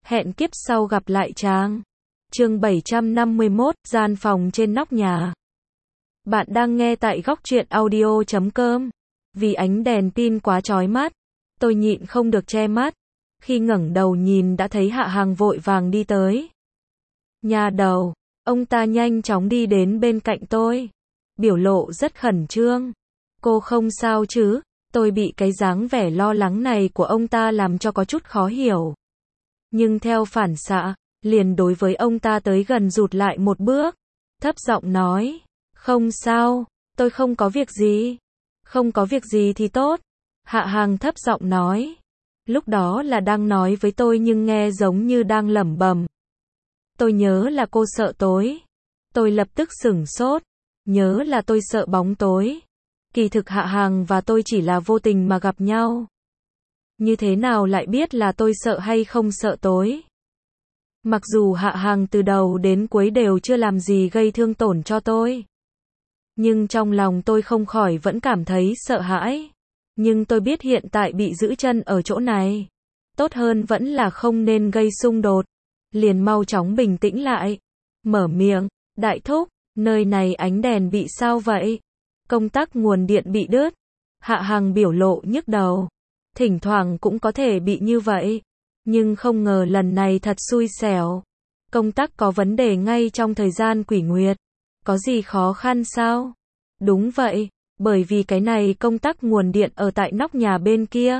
Hẹn kiếp sau gặp lại chàng. Chương 751, gian phòng trên nóc nhà. Bạn đang nghe tại góc truyện audio.com. Vì ánh đèn pin quá chói mắt, tôi nhịn không được che mắt. Khi ngẩng đầu nhìn đã thấy Hạ Hằng vội vàng đi tới. Nhà đầu, ông ta nhanh chóng đi đến bên cạnh tôi. Biểu lộ rất khẩn trương. Cô không sao chứ? Tôi bị cái dáng vẻ lo lắng này của ông ta làm cho có chút khó hiểu. Nhưng theo phản xạ, liền đối với ông ta tới gần rụt lại một bước. Thấp giọng nói, không sao, tôi không có việc gì. Không có việc gì thì tốt. Hạ Hằng thấp giọng nói. Lúc đó là đang nói với tôi nhưng nghe giống như đang lẩm bẩm. Tôi nhớ là cô sợ tối. Tôi lập tức sửng sốt. Nhớ là tôi sợ bóng tối. Kỳ thực Hạ Hằng và tôi chỉ là vô tình mà gặp nhau. Như thế nào lại biết là tôi sợ hay không sợ tối? Mặc dù Hạ Hằng từ đầu đến cuối đều chưa làm gì gây thương tổn cho tôi. Nhưng trong lòng tôi không khỏi vẫn cảm thấy sợ hãi. Nhưng tôi biết hiện tại bị giữ chân ở chỗ này. Tốt hơn vẫn là không nên gây xung đột. Liền mau chóng bình tĩnh lại. Mở miệng, đại thúc, nơi này ánh đèn bị sao vậy? Công tắc nguồn điện bị đứt. Hạ Hằng biểu lộ nhức đầu. Thỉnh thoảng cũng có thể bị như vậy. Nhưng không ngờ lần này thật xui xẻo. Công tắc có vấn đề ngay trong thời gian quỷ nguyệt. Có gì khó khăn sao? Đúng vậy, bởi vì cái này công tắc nguồn điện ở tại nóc nhà bên kia.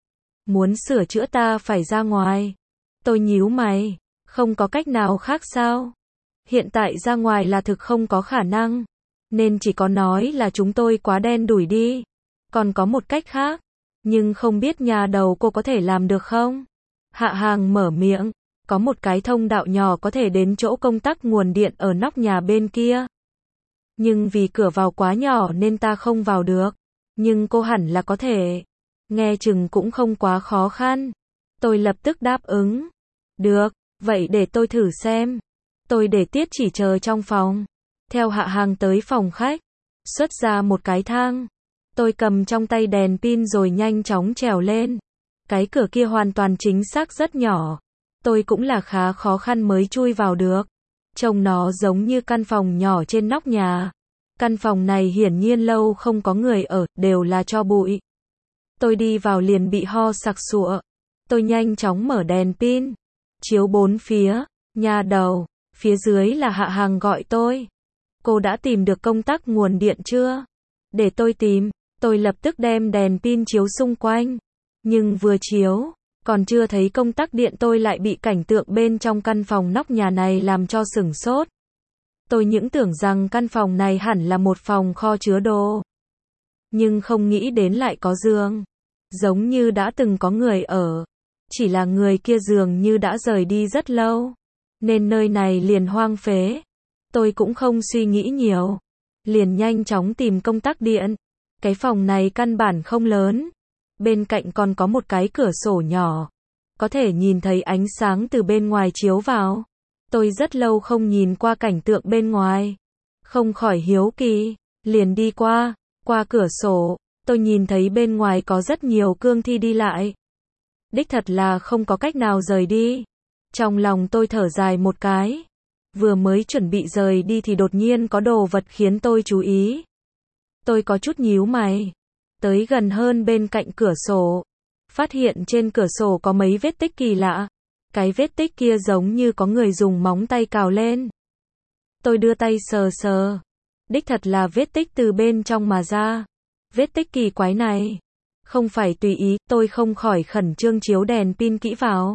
Muốn sửa chữa ta phải ra ngoài. Tôi nhíu mày, không có cách nào khác sao? Hiện tại ra ngoài là thực không có khả năng. Nên chỉ có nói là chúng tôi quá đen đủi đi. Còn có một cách khác. Nhưng không biết nhà đầu cô có thể làm được không? Hạ Hằng mở miệng. Có một cái thông đạo nhỏ có thể đến chỗ công tắc nguồn điện ở nóc nhà bên kia. Nhưng vì cửa vào quá nhỏ nên ta không vào được. Nhưng cô hẳn là có thể. Nghe chừng cũng không quá khó khăn. Tôi lập tức đáp ứng. Được, vậy để tôi thử xem. Tôi để Tiết Chỉ chờ trong phòng. Theo Hạ Hằng tới phòng khách. Xuất ra một cái thang. Tôi cầm trong tay đèn pin rồi nhanh chóng trèo lên. Cái cửa kia hoàn toàn chính xác rất nhỏ. Tôi cũng là khá khó khăn mới chui vào được. Trông nó giống như căn phòng nhỏ trên nóc nhà. Căn phòng này hiển nhiên lâu không có người ở, đều là tro bụi. Tôi đi vào liền bị ho sặc sụa. Tôi nhanh chóng mở đèn pin. Chiếu bốn phía. Nhà đầu. Phía dưới là Hạ Hằng gọi tôi. Cô đã tìm được công tắc nguồn điện chưa? Để tôi tìm. Tôi lập tức đem đèn pin chiếu xung quanh. Nhưng vừa chiếu, còn chưa thấy công tắc điện tôi lại bị cảnh tượng bên trong căn phòng nóc nhà này làm cho sửng sốt. Tôi những tưởng rằng căn phòng này hẳn là một phòng kho chứa đồ. Nhưng không nghĩ đến lại có giường. Giống như đã từng có người ở. Chỉ là người kia dường như đã rời đi rất lâu. Nên nơi này liền hoang phế. Tôi cũng không suy nghĩ nhiều. Liền nhanh chóng tìm công tắc điện. Cái phòng này căn bản không lớn. Bên cạnh còn có một cái cửa sổ nhỏ. Có thể nhìn thấy ánh sáng từ bên ngoài chiếu vào. Tôi rất lâu không nhìn qua cảnh tượng bên ngoài. Không khỏi hiếu kỳ. Liền đi qua cửa sổ. Tôi nhìn thấy bên ngoài có rất nhiều cương thi đi lại. Đích thật là không có cách nào rời đi. Trong lòng tôi thở dài một cái. Vừa mới chuẩn bị rời đi thì đột nhiên có đồ vật khiến tôi chú ý. Tôi có chút nhíu mày. Tới gần hơn bên cạnh cửa sổ. Phát hiện trên cửa sổ có mấy vết tích kỳ lạ. Cái vết tích kia giống như có người dùng móng tay cào lên. Tôi đưa tay sờ sờ. Đích thật là vết tích từ bên trong mà ra. Vết tích kỳ quái này. Không phải tùy ý, tôi không khỏi khẩn trương chiếu đèn pin kỹ vào.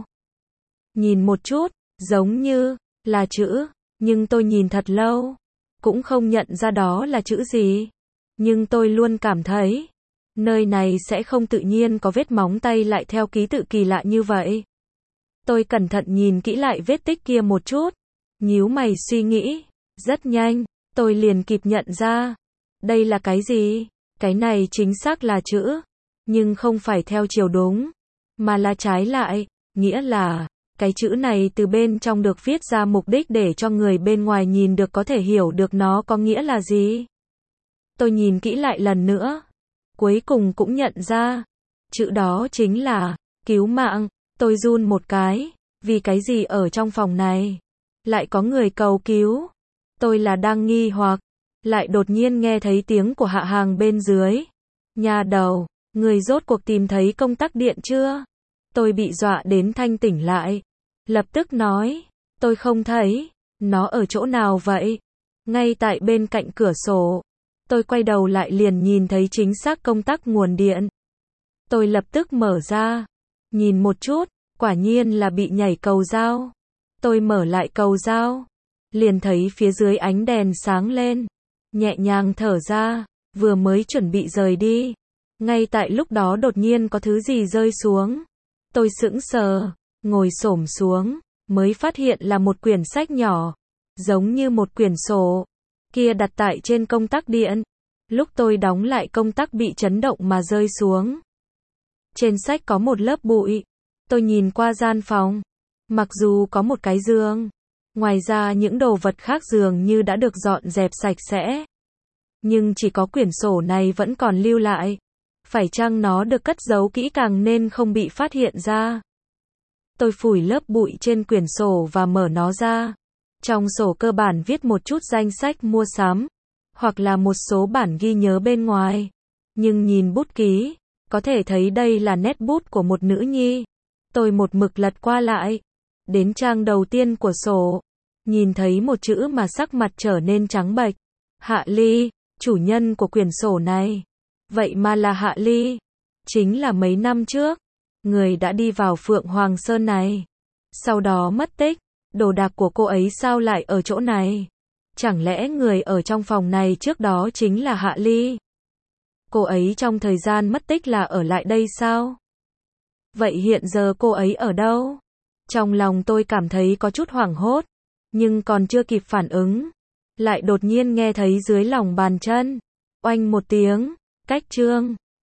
Nhìn một chút, giống như là chữ. Nhưng tôi nhìn thật lâu. Cũng không nhận ra đó là chữ gì. Nhưng tôi luôn cảm thấy. Nơi này sẽ không tự nhiên có vết móng tay lại theo ký tự kỳ lạ như vậy. Tôi cẩn thận nhìn kỹ lại vết tích kia một chút. Nhíu mày suy nghĩ. Rất nhanh, tôi liền kịp nhận ra. Đây là cái gì? Cái này chính xác là chữ. Nhưng không phải theo chiều đúng. Mà là trái lại. Nghĩa là, cái chữ này từ bên trong được viết ra mục đích để cho người bên ngoài nhìn được có thể hiểu được nó có nghĩa là gì. Tôi nhìn kỹ lại lần nữa. Cuối cùng cũng nhận ra. Chữ đó chính là cứu mạng. Tôi run một cái. Vì cái gì ở trong phòng này? Lại có người cầu cứu. Tôi là đang nghi hoặc, lại đột nhiên nghe thấy tiếng của Hạ Hàng bên dưới. Nhà đầu, người rốt cuộc tìm thấy công tắc điện chưa? Tôi bị dọa đến thanh tỉnh lại. Lập tức nói, tôi không thấy. Nó ở chỗ nào vậy? Ngay tại bên cạnh cửa sổ. Tôi quay đầu lại liền nhìn thấy chính xác công tắc nguồn điện. Tôi lập tức mở ra, nhìn một chút, quả nhiên là bị nhảy cầu dao. Tôi mở lại cầu dao, liền thấy phía dưới ánh đèn sáng lên, nhẹ nhàng thở ra, vừa mới chuẩn bị rời đi. Ngay tại lúc đó đột nhiên có thứ gì rơi xuống. Tôi sững sờ, ngồi xổm xuống, mới phát hiện là một quyển sách nhỏ, giống như một quyển sổ, kia đặt tại trên công tắc điện. Lúc tôi đóng lại công tắc bị chấn động mà rơi xuống. Trên sách có một lớp bụi. Tôi nhìn qua gian phòng. Mặc dù có một cái giường, ngoài ra những đồ vật khác dường như đã được dọn dẹp sạch sẽ. Nhưng chỉ có quyển sổ này vẫn còn lưu lại. Phải chăng nó được cất giấu kỹ càng nên không bị phát hiện ra? Tôi phủi lớp bụi trên quyển sổ và mở nó ra. Trong sổ cơ bản viết một chút danh sách mua sắm, hoặc là một số bản ghi nhớ bên ngoài. Nhưng nhìn bút ký, có thể thấy đây là nét bút của một nữ nhi. Tôi một mực lật qua lại. Đến trang đầu tiên của sổ. Nhìn thấy một chữ mà sắc mặt trở nên trắng bệch. Hạ Ly, chủ nhân của quyển sổ này. Vậy mà là Hạ Ly. Chính là mấy năm trước. Người đã đi vào Phượng Hoàng Sơn này. Sau đó mất tích. Đồ đạc của cô ấy sao lại ở chỗ này? Chẳng lẽ người ở trong phòng này trước đó chính là Hạ Ly? Cô ấy trong thời gian mất tích là ở lại đây sao? Vậy hiện giờ cô ấy ở đâu? Trong lòng tôi cảm thấy có chút hoảng hốt, nhưng còn chưa kịp phản ứng, lại đột nhiên nghe thấy dưới lòng bàn chân, oanh một tiếng, cách chương